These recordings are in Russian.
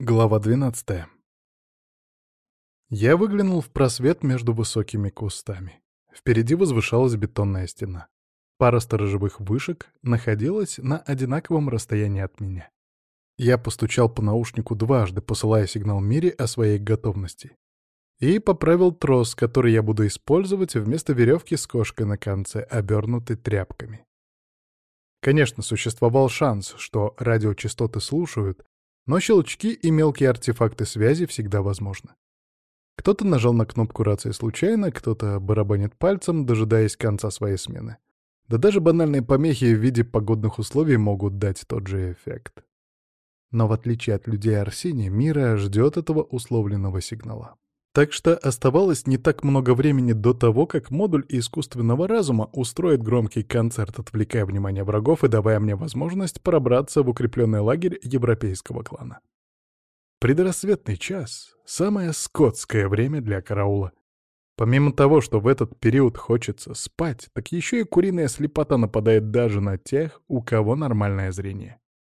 Глава 12. Я выглянул в просвет между высокими кустами. Впереди возвышалась бетонная стена. Пара сторожевых вышек находилась на одинаковом расстоянии от меня. Я постучал по наушнику дважды, посылая сигнал Мире о своей готовности. И поправил трос, который я буду использовать вместо веревки с кошкой на конце, обернутой тряпками. Конечно, существовал шанс, что радиочастоты слушают, но щелчки и мелкие артефакты связи всегда возможны. Кто-то нажал на кнопку рации случайно, кто-то барабанит пальцем, дожидаясь конца своей смены. Да даже банальные помехи в виде погодных условий могут дать тот же эффект. Но в отличие от людей Арсения, Мира ждет этого условленного сигнала. Так что оставалось не так много времени до того, как модуль искусственного разума устроит громкий концерт, отвлекая внимание врагов и давая мне возможность пробраться в укрепленный лагерь европейского клана. Предрассветный час — самое скотское время для караула. Помимо того, что в этот период хочется спать, так еще и куриная слепота нападает даже на тех, у кого нормальное зрение.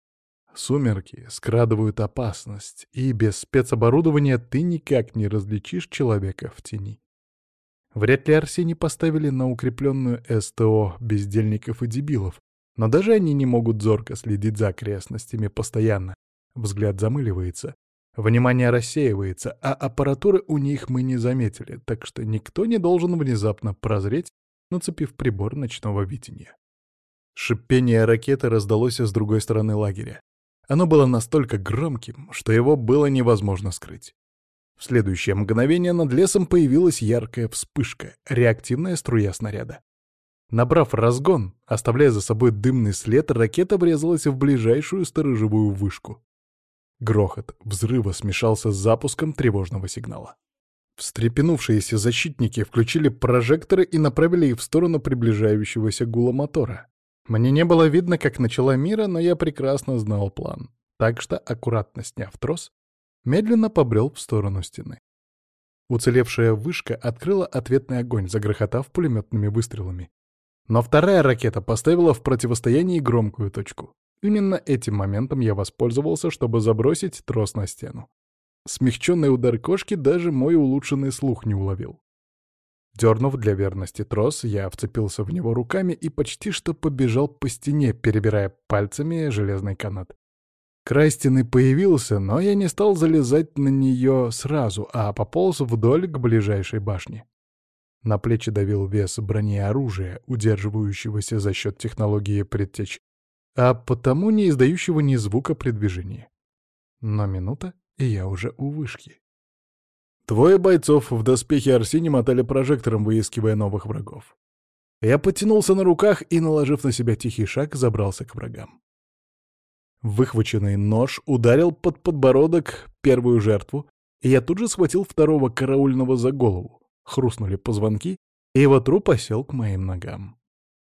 Сумерки скрадывают опасность, и без спецоборудования ты никак не различишь человека в тени. Вряд ли Арсений поставили на укрепленную СТО бездельников и дебилов, но даже они не могут зорко следить за окрестностями постоянно. Взгляд замыливается, внимание рассеивается, а аппаратуры у них мы не заметили, так что никто не должен внезапно прозреть, нацепив прибор ночного видения. Шипение ракеты раздалось с другой стороны лагеря. Оно было настолько громким, что его было невозможно скрыть. В следующее мгновение над лесом появилась яркая вспышка, реактивная струя снаряда. Набрав разгон, оставляя за собой дымный след, ракета врезалась в ближайшую сторожевую вышку. Грохот взрыва смешался с запуском тревожного сигнала. Встрепенувшиеся защитники включили прожекторы и направили их в сторону приближающегося гула мотора. Мне не было видно, как начала Мира, но я прекрасно знал план. Так что, аккуратно сняв трос, медленно побрел в сторону стены. Уцелевшая вышка открыла ответный огонь, загрохотав пулеметными выстрелами. Но вторая ракета поставила в противостоянии громкую точку. Именно этим моментом я воспользовался, чтобы забросить трос на стену. Смягченный удар кошки даже мой улучшенный слух не уловил. Дернув для верности трос, я вцепился в него руками и почти что побежал по стене, перебирая пальцами железный канат. Край стены появился, но я не стал залезать на нее сразу, а пополз вдоль к ближайшей башне. На плечи давил вес брони и оружия, удерживающегося за счет технологии предтеч, а потому не издающего ни звука при движении. Но минута, и я уже у вышки. Двое бойцов в доспехе Арсения мотали прожектором, выискивая новых врагов. Я потянулся на руках и, наложив на себя тихий шаг, забрался к врагам. Выхваченный нож ударил под подбородок первую жертву, и я тут же схватил второго караульного за голову. Хрустнули позвонки, и его труп осел к моим ногам.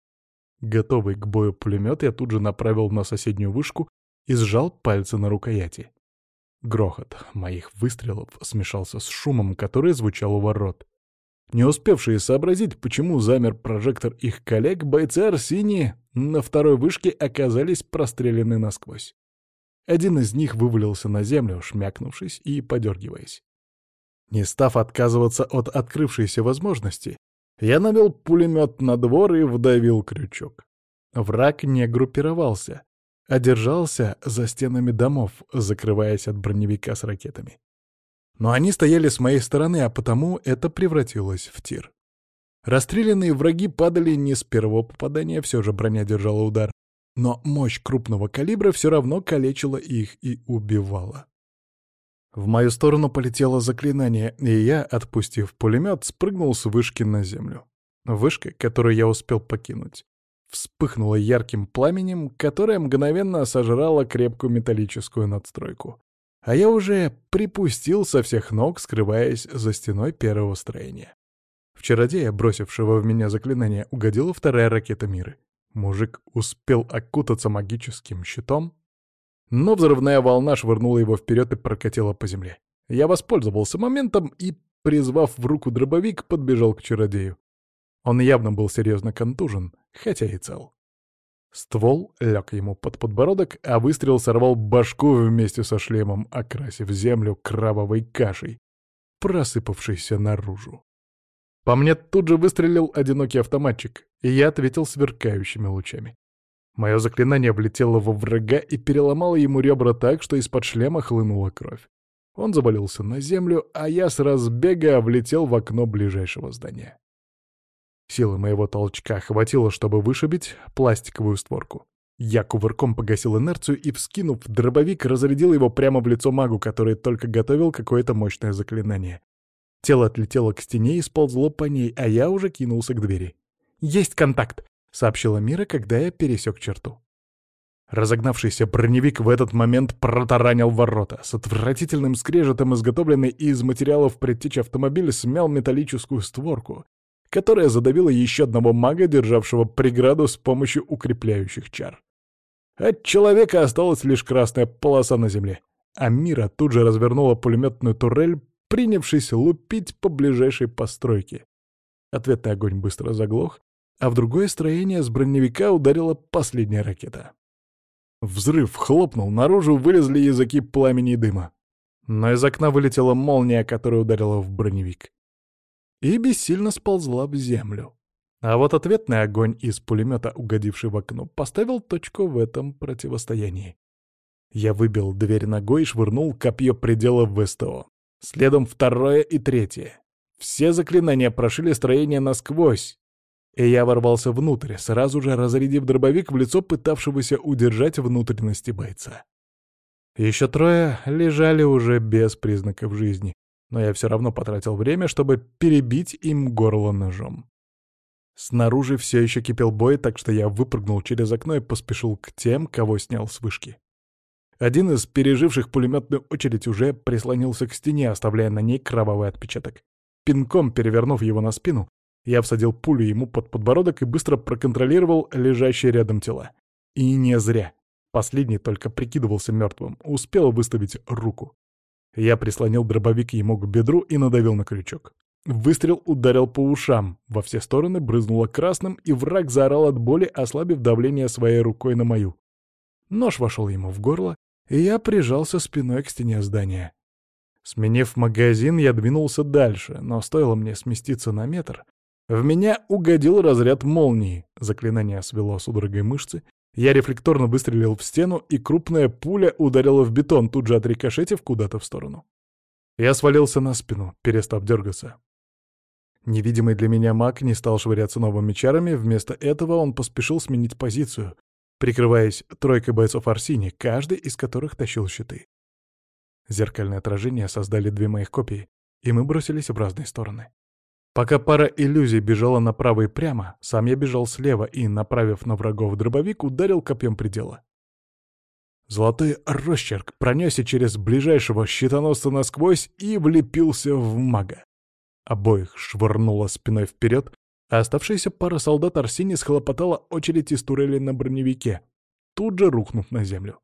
Готовый к бою пулемет я тут же направил на соседнюю вышку и сжал пальцы на рукояти. Грохот моих выстрелов смешался с шумом, который звучал у ворот. Не успевшие сообразить, почему замер прожектор их коллег, бойцы Арсении на второй вышке оказались прострелены насквозь. Один из них вывалился на землю, шмякнувшись и подергиваясь. Не став отказываться от открывшейся возможности, я навел пулемет на двор и вдавил крючок. Враг не группировался, а держался за стенами домов, закрываясь от броневика с ракетами. Но они стояли с моей стороны, а потому это превратилось в тир. Расстрелянные враги падали не с первого попадания, все же броня держала удар, но мощь крупного калибра все равно калечила их и убивала. В мою сторону полетело заклинание, и я, отпустив пулемет, спрыгнул с вышки на землю. Вышка, которую я успел покинуть, вспыхнула ярким пламенем, которое мгновенно сожрало крепкую металлическую надстройку. А я уже припустил со всех ног, скрываясь за стеной первого строения. В чародея, бросившего в меня заклинание, угодила вторая ракета Миры. Мужик успел окутаться магическим щитом, но взрывная волна швырнула его вперед и прокатила по земле. Я воспользовался моментом и, призвав в руку дробовик, подбежал к чародею. Он явно был серьезно контужен, хотя и цел. Ствол лег ему под подбородок, а выстрел сорвал башку вместе со шлемом, окрасив землю кровавой кашей, просыпавшейся наружу. По мне тут же выстрелил одинокий автоматчик, и я ответил сверкающими лучами. Мое заклинание влетело во врага и переломало ему ребра так, что из-под шлема хлынула кровь. Он завалился на землю, а я с разбега влетел в окно ближайшего здания. Силы моего толчка хватило, чтобы вышибить пластиковую створку. Я кувырком погасил инерцию и, вскинув дробовик, разрядил его прямо в лицо магу, который только готовил какое-то мощное заклинание. Тело отлетело к стене и сползло по ней, а я уже кинулся к двери. «Есть контакт!» — сообщила Мира, когда я пересек черту. Разогнавшийся броневик в этот момент протаранил ворота. С отвратительным скрежетом, изготовленный из материалов предтечи автомобиля, смял металлическую створку, которая задавила еще одного мага, державшего преграду с помощью укрепляющих чар. От человека осталась лишь красная полоса на земле, а Мира тут же развернула пулеметную турель, принявшись лупить по ближайшей постройке. Ответный огонь быстро заглох, а в другое строение с броневика ударила последняя ракета. Взрыв хлопнул, наружу вылезли языки пламени и дыма. Но из окна вылетела молния, которая ударила в броневик, и бессильно сползла в землю. А вот ответный огонь из пулемета, угодивший в окно, поставил точку в этом противостоянии. Я выбил дверь ногой и швырнул копье предела в СТО. Следом второе и третье. Все заклинания прошили строение насквозь, и я ворвался внутрь, сразу же разрядив дробовик в лицо пытавшегося удержать внутренности бойца. Еще трое лежали уже без признаков жизни, но я все равно потратил время, чтобы перебить им горло ножом. Снаружи все еще кипел бой, так что я выпрыгнул через окно и поспешил к тем, кого снял с вышки. Один из переживших пулеметную очередь уже прислонился к стене, оставляя на ней кровавый отпечаток. Пинком перевернув его на спину, я всадил пулю ему под подбородок и быстро проконтролировал лежащие рядом тела. И не зря. Последний только прикидывался мертвым, успел выставить руку. Я прислонил дробовик ему к бедру и надавил на крючок. Выстрел ударил по ушам, во все стороны брызнуло красным, и враг заорал от боли, ослабив давление своей рукой на мою. Нож вошел ему в горло, и я прижался спиной к стене здания. Сменив магазин, я двинулся дальше, но стоило мне сместиться на метр. В меня угодил разряд молнии, заклинание свело судорогой мышцы, я рефлекторно выстрелил в стену, и крупная пуля ударила в бетон, тут же отрикошетив куда-то в сторону. Я свалился на спину, перестав дергаться. Невидимый для меня маг не стал швыряться новыми чарами, вместо этого он поспешил сменить позицию, прикрываясь тройкой бойцов Арсини, каждый из которых тащил щиты. Зеркальные отражения создали две моих копии, и мы бросились в разные стороны. Пока пара иллюзий бежала направо и прямо, сам я бежал слева и, направив на врагов дробовик, ударил копьем предела. Золотой росчерк пронесся через ближайшего щитоносца насквозь и влепился в мага. Обоих швырнуло спиной вперед, а оставшаяся пара солдат Арсини схлопотала очередь из турели на броневике, тут же рухнув на землю.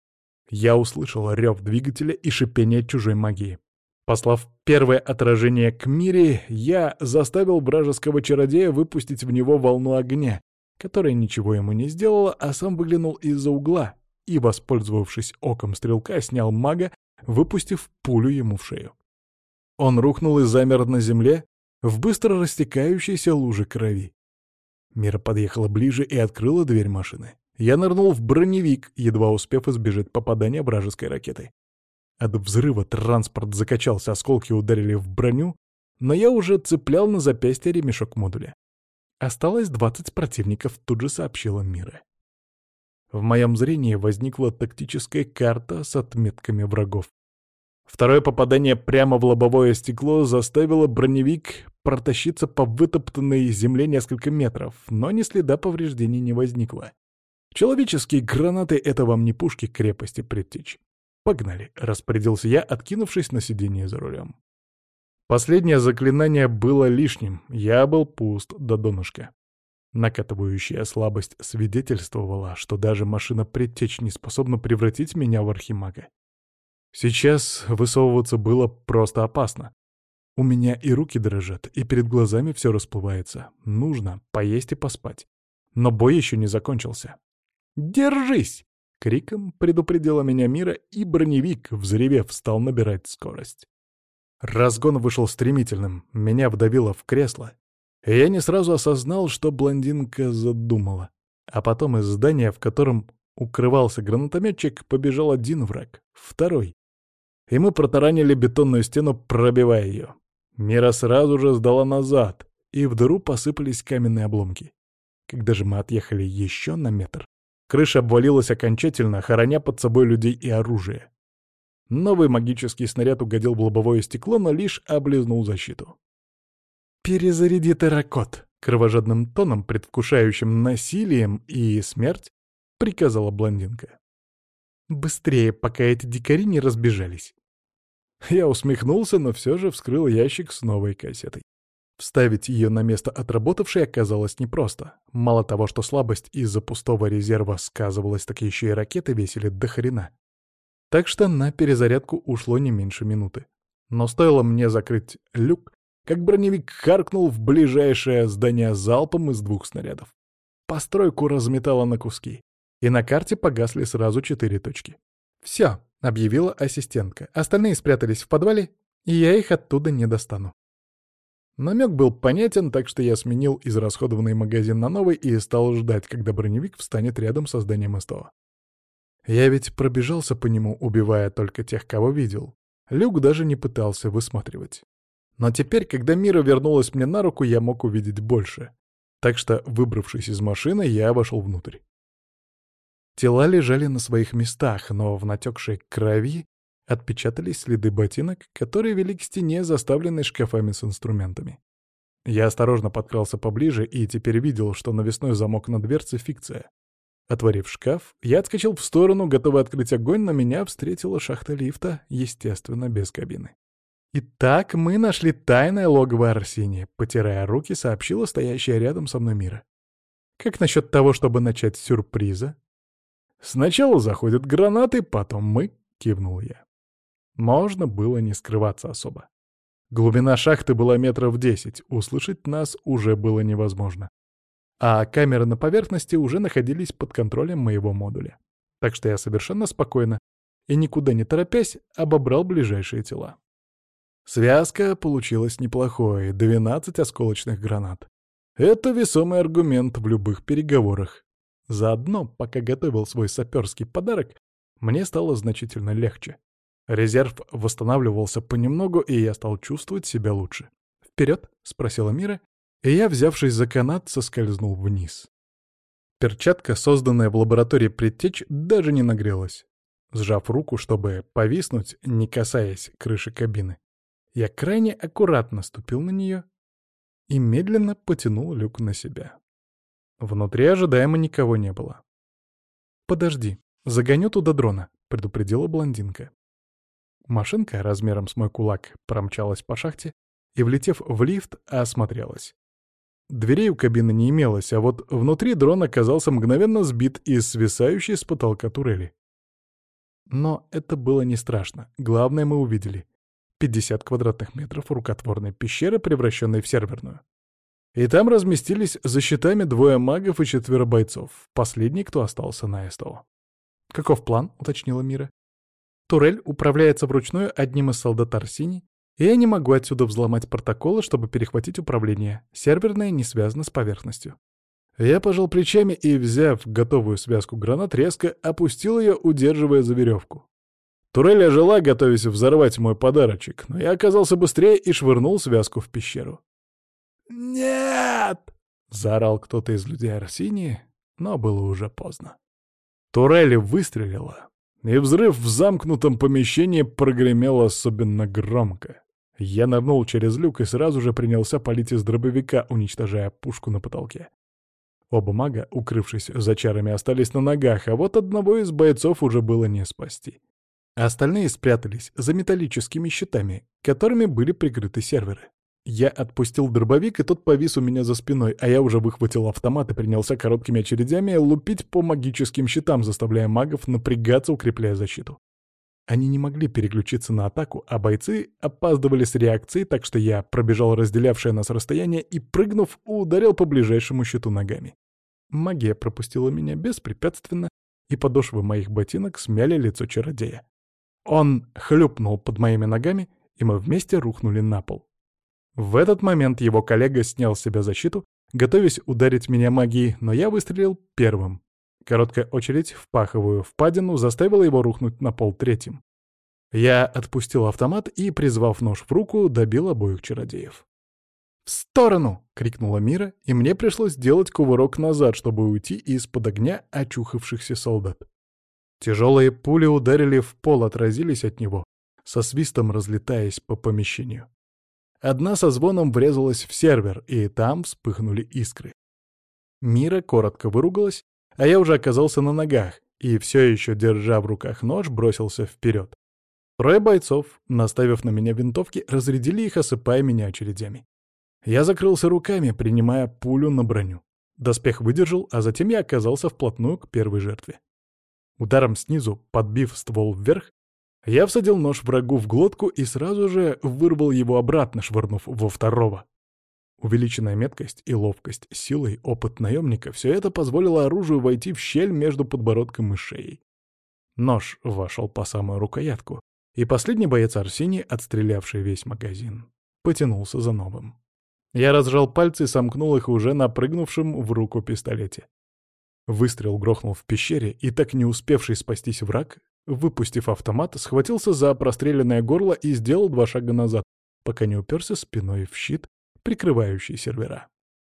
Я услышал рев двигателя и шипение чужой магии. Послав первое отражение к Мире, я заставил вражеского чародея выпустить в него волну огня, которая ничего ему не сделала, а сам выглянул из-за угла и, воспользовавшись оком стрелка, снял мага, выпустив пулю ему в шею. Он рухнул и замер на земле в быстро растекающейся луже крови. Мира подъехала ближе и открыла дверь машины. Я нырнул в броневик, едва успев избежать попадания вражеской ракеты. От взрыва транспорт закачался, осколки ударили в броню, но я уже цеплял на запястье ремешок модуля. Осталось 20 противников, тут же сообщила Мира. В моем зрении возникла тактическая карта с отметками врагов. Второе попадание прямо в лобовое стекло заставило броневик протащиться по вытоптанной земле несколько метров, но ни следа повреждений не возникло. Человеческие гранаты — это вам не пушки крепости предтечь. «Погнали», — распорядился я, откинувшись на сиденье за рулем. Последнее заклинание было лишним, я был пуст до донышка. Накатывающая слабость свидетельствовала, что даже машина предтечь не способна превратить меня в архимага. Сейчас высовываться было просто опасно. У меня и руки дрожат, и перед глазами все расплывается. Нужно поесть и поспать. Но бой еще не закончился. «Держись!» — криком предупредила меня Мира, и броневик, взревев, стал набирать скорость. Разгон вышел стремительным, меня вдавило в кресло, и я не сразу осознал, что блондинка задумала. А потом из здания, в котором укрывался гранатометчик, побежал один враг, второй. И мы протаранили бетонную стену, пробивая ее. Мира сразу же сдала назад, и в дыру посыпались каменные обломки. Когда же мы отъехали еще на метр, крыша обвалилась окончательно, хороня под собой людей и оружие. Новый магический снаряд угодил в лобовое стекло, но лишь облизнул защиту. «Перезаряди терракот!» — кровожадным тоном, предвкушающим насилием и смерть, приказала блондинка. «Быстрее, пока эти дикари не разбежались!» Я усмехнулся, но все же вскрыл ящик с новой кассетой. Вставить ее на место отработавшей оказалось непросто. Мало того, что слабость из-за пустого резерва сказывалась, так еще и ракеты весили до хрена. Так что на перезарядку ушло не меньше минуты. Но стоило мне закрыть люк, как броневик харкнул в ближайшее здание залпом из 2 снарядов. Постройку разметало на куски, и на карте погасли сразу 4 точки. «Все», — объявила ассистентка. «Остальные спрятались в подвале, и я их оттуда не достану». Намек был понятен, так что я сменил израсходованный магазин на новый и стал ждать, когда броневик встанет рядом со зданием СТО. Я ведь пробежался по нему, убивая только тех, кого видел. Люк даже не пытался высматривать. Но теперь, когда Мира вернулась мне на руку, я мог увидеть больше. Так что, выбравшись из машины, я вошел внутрь. Тела лежали на своих местах, но в натекшей крови отпечатались следы ботинок, которые вели к стене, заставленной шкафами с инструментами. Я осторожно подкрался поближе и теперь видел, что навесной замок на дверце — фикция. Отворив шкаф, я отскочил в сторону, готовый открыть огонь, но меня встретила шахта лифта, естественно, без кабины. «Итак, мы нашли тайное логово Арсения», — потирая руки, сообщила стоящая рядом со мной Мира. «Как насчет того, чтобы начать с сюрприза?» «Сначала заходят гранаты, потом мы», — кивнул я. Можно было не скрываться особо. Глубина шахты была метров 10, услышать нас уже было невозможно. А камеры на поверхности уже находились под контролем моего модуля. Так что я совершенно спокойно и никуда не торопясь обобрал ближайшие тела. Связка получилась неплохой — 12 осколочных гранат. Это весомый аргумент в любых переговорах. Заодно, пока готовил свой саперский подарок, мне стало значительно легче. Резерв восстанавливался понемногу, и я стал чувствовать себя лучше. «Вперед?» — спросила Мира, и я, взявшись за канат, соскользнул вниз. Перчатка, созданная в лаборатории предтеч, даже не нагрелась. Сжав руку, чтобы повиснуть, не касаясь крыши кабины, я крайне аккуратно ступил на нее и медленно потянул люк на себя. Внутри ожидаемо никого не было. «Подожди, загоню туда дрона», — предупредила блондинка. Машинка размером с мой кулак промчалась по шахте и, влетев в лифт, осмотрелась. Дверей у кабины не имелось, а вот внутри дрон оказался мгновенно сбит из свисающей с потолка турели. Но это было не страшно. Главное мы увидели. 50 квадратных метров рукотворной пещеры, превращенной в серверную. И там разместились за щитами 2 магов и 4 бойцов. Последний, кто остался на СТО. «Каков план?» — уточнила Мира. «Турель управляется вручную одним из солдат Арсини, и я не могу отсюда взломать протоколы, чтобы перехватить управление. Серверное не связано с поверхностью». Я пожал плечами и, взяв готовую связку гранат, резко опустил ее, удерживая за веревку. Турель ожила, готовясь взорвать мой подарочек, но я оказался быстрее и швырнул связку в пещеру. «Нет!» — заорал кто-то из людей Арсинии, но было уже поздно. Турель выстрелила, и взрыв в замкнутом помещении прогремел особенно громко. Я нырнул через люк и сразу же принялся палить из дробовика, уничтожая пушку на потолке. Оба мага, укрывшись за чарами, остались на ногах, а вот одного из бойцов уже было не спасти. Остальные спрятались за металлическими щитами, которыми были прикрыты серверы. Я отпустил дробовик, и тот повис у меня за спиной, а я уже выхватил автомат и принялся короткими очередями лупить по магическим щитам, заставляя магов напрягаться, укрепляя защиту. Они не могли переключиться на атаку, а бойцы опаздывали с реакцией, так что я пробежал разделявшее нас расстояние и, прыгнув, ударил по ближайшему щиту ногами. Магия пропустила меня беспрепятственно, и подошвы моих ботинок смяли лицо чародея. Он хлюпнул под моими ногами, и мы вместе рухнули на пол. В этот момент его коллега снял с себя защиту, готовясь ударить меня магией, но я выстрелил первым. Короткая очередь в паховую впадину заставила его рухнуть на пол третьим. Я отпустил автомат и, призвав нож в руку, добил обоих чародеев. «В сторону!» — крикнула Мира, и мне пришлось сделать кувырок назад, чтобы уйти из-под огня очухавшихся солдат. Тяжелые пули ударили в пол, отразились от него, со свистом разлетаясь по помещению. Одна со звоном врезалась в сервер, и там вспыхнули искры. Мира коротко выругалась, а я уже оказался на ногах и, все еще держа в руках нож, бросился вперед. Трое бойцов, наставив на меня винтовки, разрядили их, осыпая меня очередями. Я закрылся руками, принимая пулю на броню. Доспех выдержал, а затем я оказался вплотную к первой жертве. Ударом снизу, подбив ствол вверх, я всадил нож врагу в глотку и сразу же вырвал его обратно, швырнув во второго. Увеличенная меткость и ловкость, силой, опыт наемника — все это позволило оружию войти в щель между подбородком и шеей. Нож вошел по самую рукоятку, и последний боец Арсений, отстрелявший весь магазин, потянулся за новым. Я разжал пальцы и сомкнул их уже напрыгнувшим в руку пистолете. Выстрел грохнул в пещере, и так не успевший спастись враг, выпустив автомат, схватился за простреленное горло и сделал 2 шага назад, пока не уперся спиной в щит, прикрывающий сервера.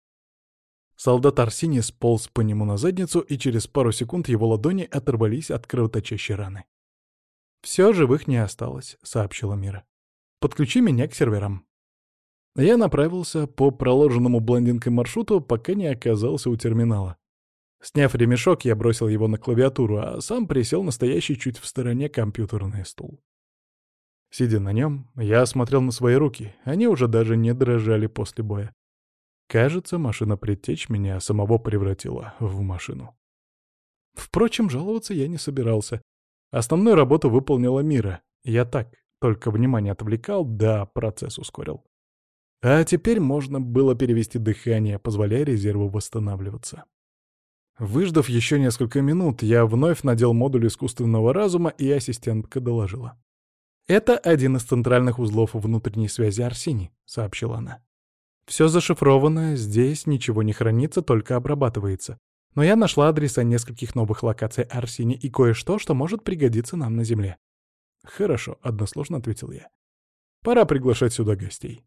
Солдат Арсений сполз по нему на задницу, и через пару секунд его ладони оторвались от кровоточащей раны. «Все, живых не осталось», — сообщила Мира. «Подключи меня к серверам». Я направился по проложенному блондинкой маршруту, пока не оказался у терминала. Сняв ремешок, я бросил его на клавиатуру, а сам присел на стоящий чуть в стороне компьютерный стул. Сидя на нем, я смотрел на свои руки, они уже даже не дрожали после боя. Кажется, машина предтеч меня самого превратила в машину. Впрочем, жаловаться я не собирался. Основную работу выполнила Мира. Я так, только внимание отвлекал, да процесс ускорил. А теперь можно было перевести дыхание, позволяя резерву восстанавливаться. Выждав еще несколько минут, я вновь надел модуль искусственного разума, и ассистентка доложила. «Это один из центральных узлов внутренней связи Арсени», — сообщила она. «Все зашифровано, здесь ничего не хранится, только обрабатывается. Но я нашла адреса нескольких новых локаций Арсени и кое-что, что может пригодиться нам на Земле». «Хорошо», — односложно ответил я. «Пора приглашать сюда гостей».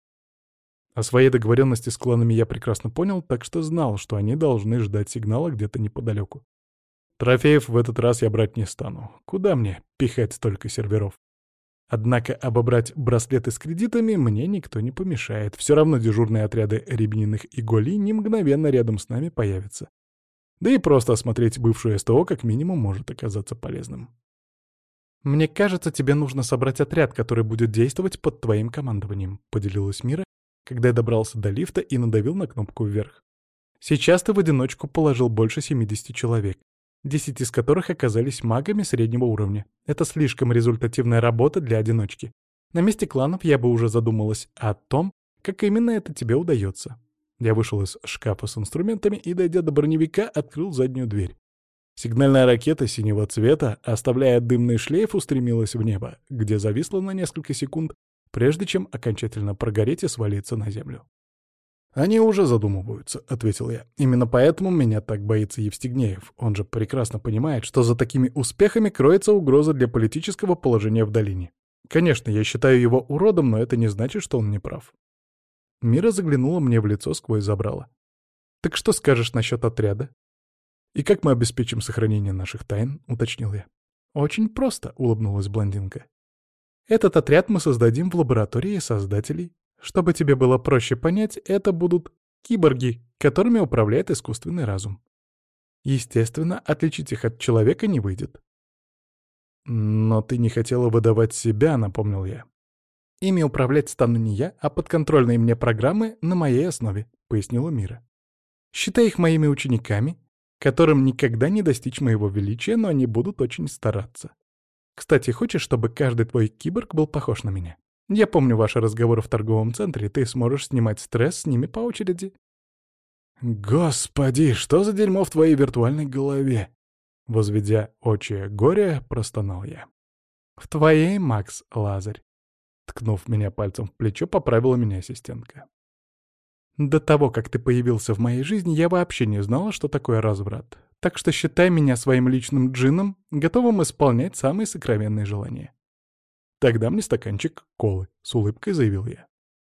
О своей договоренности с кланами я прекрасно понял, так что знал, что они должны ждать сигнала где-то неподалеку. Трофеев в этот раз я брать не стану. Куда мне пихать столько серверов? Однако обобрать браслеты с кредитами мне никто не помешает. Все равно дежурные отряды Рябининых и Голи не мгновенно рядом с нами появятся. Да и просто осмотреть бывшую СТО как минимум может оказаться полезным. «Мне кажется, тебе нужно собрать отряд, который будет действовать под твоим командованием», — поделилась Мира, когда я добрался до лифта и надавил на кнопку вверх. «Сейчас ты в одиночку положил больше 70 человек, 10 из которых оказались магами среднего уровня. Это слишком результативная работа для одиночки. На месте кланов я бы уже задумалась о том, как именно это тебе удается». Я вышел из шкафа с инструментами и, дойдя до броневика, открыл заднюю дверь. Сигнальная ракета синего цвета, оставляя дымный шлейф, устремилась в небо, где зависла на несколько секунд, прежде чем окончательно прогореть и свалиться на землю. «Они уже задумываются», — ответил я. «Именно поэтому меня так боится Евстигнеев. Он же прекрасно понимает, что за такими успехами кроется угроза для политического положения в долине. Конечно, я считаю его уродом, но это не значит, что он не прав». Мира заглянула мне в лицо сквозь забрало. «Так что скажешь насчет отряда?» «И как мы обеспечим сохранение наших тайн?» — уточнил я. «Очень просто», — улыбнулась блондинка. «Этот отряд мы создадим в лаборатории создателей. Чтобы тебе было проще понять, это будут киборги, которыми управляет искусственный разум. Естественно, отличить их от человека не выйдет». «Но ты не хотела выдавать себя», — напомнил я. «Ими управлять стану не я, а подконтрольные мне программы на моей основе», — пояснила Мира. «Считай их моими учениками, которым никогда не достичь моего величия, но они будут очень стараться. Кстати, хочешь, чтобы каждый твой киборг был похож на меня? Я помню ваши разговоры в торговом центре, ты сможешь снимать стресс с ними по очереди». «Господи, что за дерьмо в твоей виртуальной голове?» Возведя очи горе, простонал я. «В твоей, Макс Лазарь», — ткнув меня пальцем в плечо, поправила меня ассистентка. «До того, как ты появился в моей жизни, я вообще не знала, что такое разврат. Так что считай меня своим личным джинном, готовым исполнять самые сокровенные желания». «Тогда мне стаканчик колы», — с улыбкой заявил я.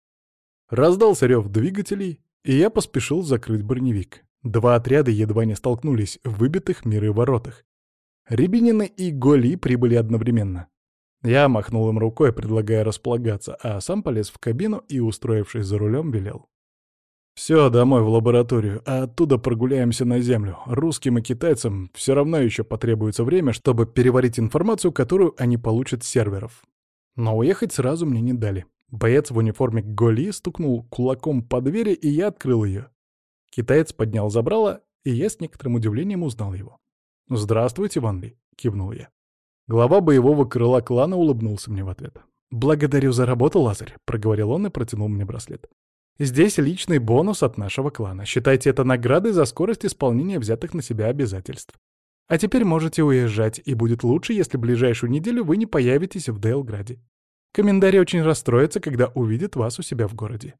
Раздался рев двигателей, и я поспешил закрыть броневик. Два отряда едва не столкнулись в выбитых миры воротах. Рябинины и Голи прибыли одновременно. Я махнул им рукой, предлагая располагаться, а сам полез в кабину и, устроившись за рулем, велел. «Все, домой в лабораторию, а оттуда прогуляемся на Землю. Русским и китайцам все равно еще потребуется время, чтобы переварить информацию, которую они получат с серверов». Но уехать сразу мне не дали. Боец в униформе Голи стукнул кулаком по двери, и я открыл ее. Китаец поднял забрало, и я с некоторым удивлением узнал его. «Здравствуйте, Ван Ли», — кивнул я. Глава боевого крыла клана улыбнулся мне в ответ. «Благодарю за работу, Лазарь», — проговорил он и протянул мне браслет. «Здесь личный бонус от нашего клана. Считайте это наградой за скорость исполнения взятых на себя обязательств. А теперь можете уезжать, и будет лучше, если ближайшую неделю вы не появитесь в Дейлграде. Комментарий очень расстроится, когда увидит вас у себя в городе».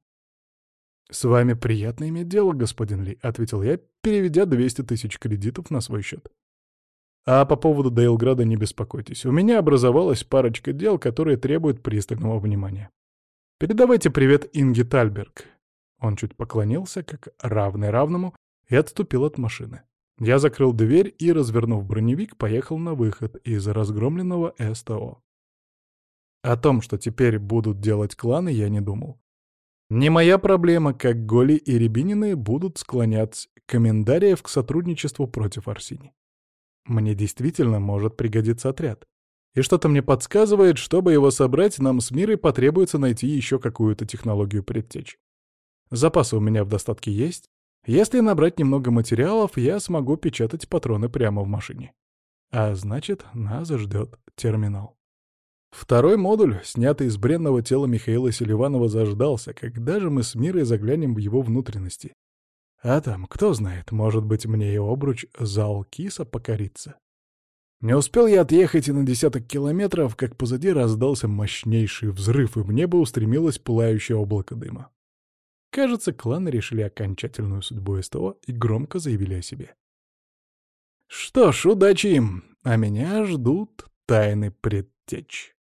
«С вами приятно иметь дело, господин Ли», — ответил я, переведя 200 тысяч кредитов на свой счет. «А по поводу Дейлграда не беспокойтесь. У меня образовалась парочка дел, которые требуют пристального внимания. Передавайте привет Инге Тальберг». Он чуть поклонился, как равный равному, и отступил от машины. Я закрыл дверь и, развернув броневик, поехал на выход из разгромленного СТО. О том, что теперь будут делать кланы, я не думал. Не моя проблема, как Голи и Рябинины будут склонять коммендариев к сотрудничеству против Арсини. Мне действительно может пригодиться отряд. И что-то мне подсказывает, чтобы его собрать, нам с Мирой потребуется найти еще какую-то технологию предтеч. Запасы у меня в достатке есть. Если набрать немного материалов, я смогу печатать патроны прямо в машине. А значит, нас ждет терминал. Второй модуль, снятый из бренного тела Михаила Селиванова, заждался, когда же мы с Мирой заглянем в его внутренности. А там, кто знает, может быть, мне и обруч Залкиса покорится. Не успел я отъехать и на десяток километров, как позади раздался мощнейший взрыв, и в небо устремилось пылающее облако дыма. Кажется, кланы решили окончательную судьбу СТО и громко заявили о себе. Что ж, удачи им, а меня ждут тайны предтеч.